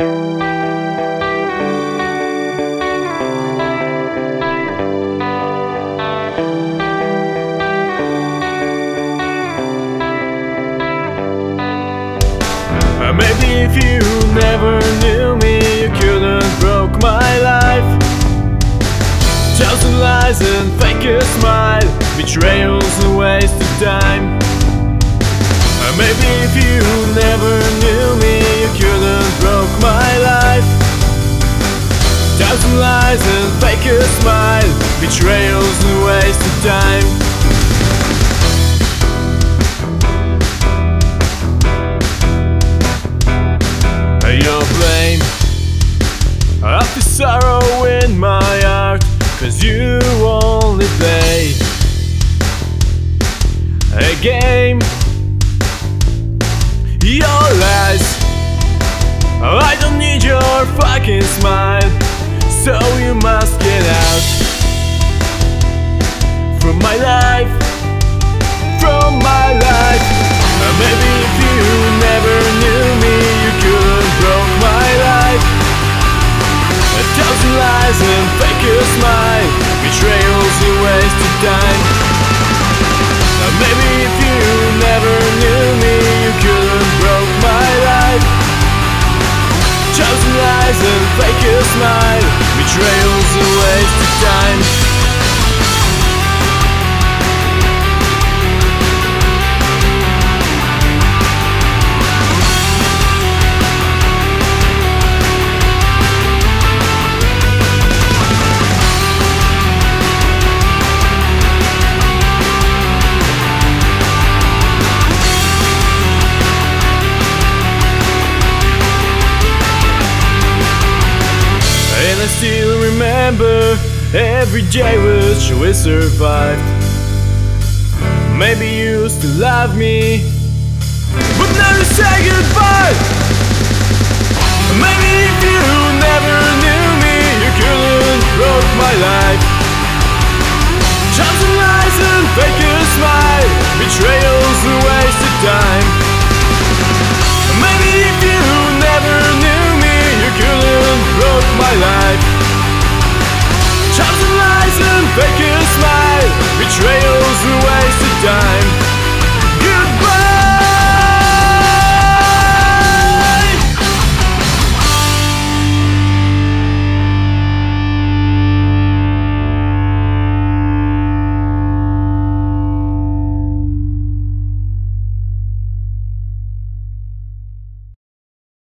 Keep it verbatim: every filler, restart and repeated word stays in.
Maybe if you never knew me, you couldn't broke my life. Thousand lies and fake a smile, betrayals and waste of time. Maybe if you never knew me, you couldn't broke my life. Thousand lies and fake a smile, betrayals and waste of time. Your blame, I feel sorrow in my heart, cause you only play a game. Your lies, I don't need your fucking smile, so you must get out from my life, from my life. Maybe if you never knew me, you couldn't broke my life. A thousand lies and fake a smile, betrayals and waste of time. Maybe if you never knew me, you couldn't broke my life. Thousand lies and fake a smile, betrayals and waste of time. And I still remember every day which we survived. Maybe you used to love me, but now you say goodbye. Maybe if you never knew me, you couldn't broke my life. Thousand lies and fake a smile, betrayals away.